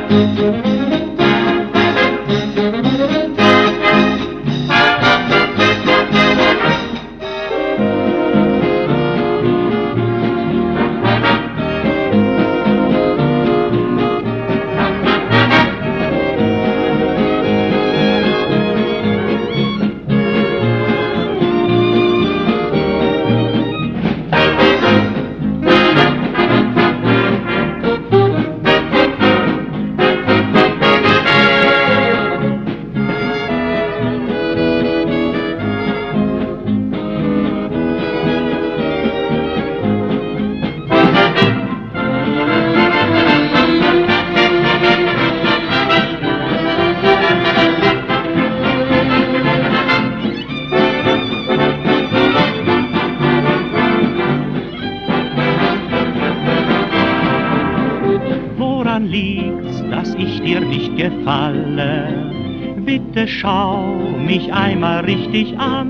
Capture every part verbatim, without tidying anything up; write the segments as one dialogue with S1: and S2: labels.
S1: Woran liegt's, dass ich dir nicht gefalle? Bitte schau mich einmal richtig an.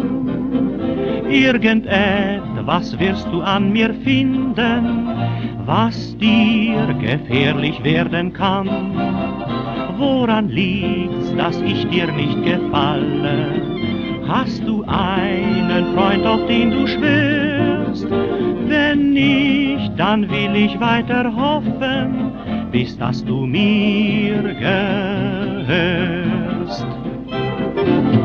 S1: Irgendetwas wirst du an mir finden, was dir gefährlich werden kann. Woran liegt's, dass ich dir nicht gefalle? Hast du einen Freund, auf den du schwörst? Wenn nicht, dann will ich weiter hoffen, bis dass du mir gehörst.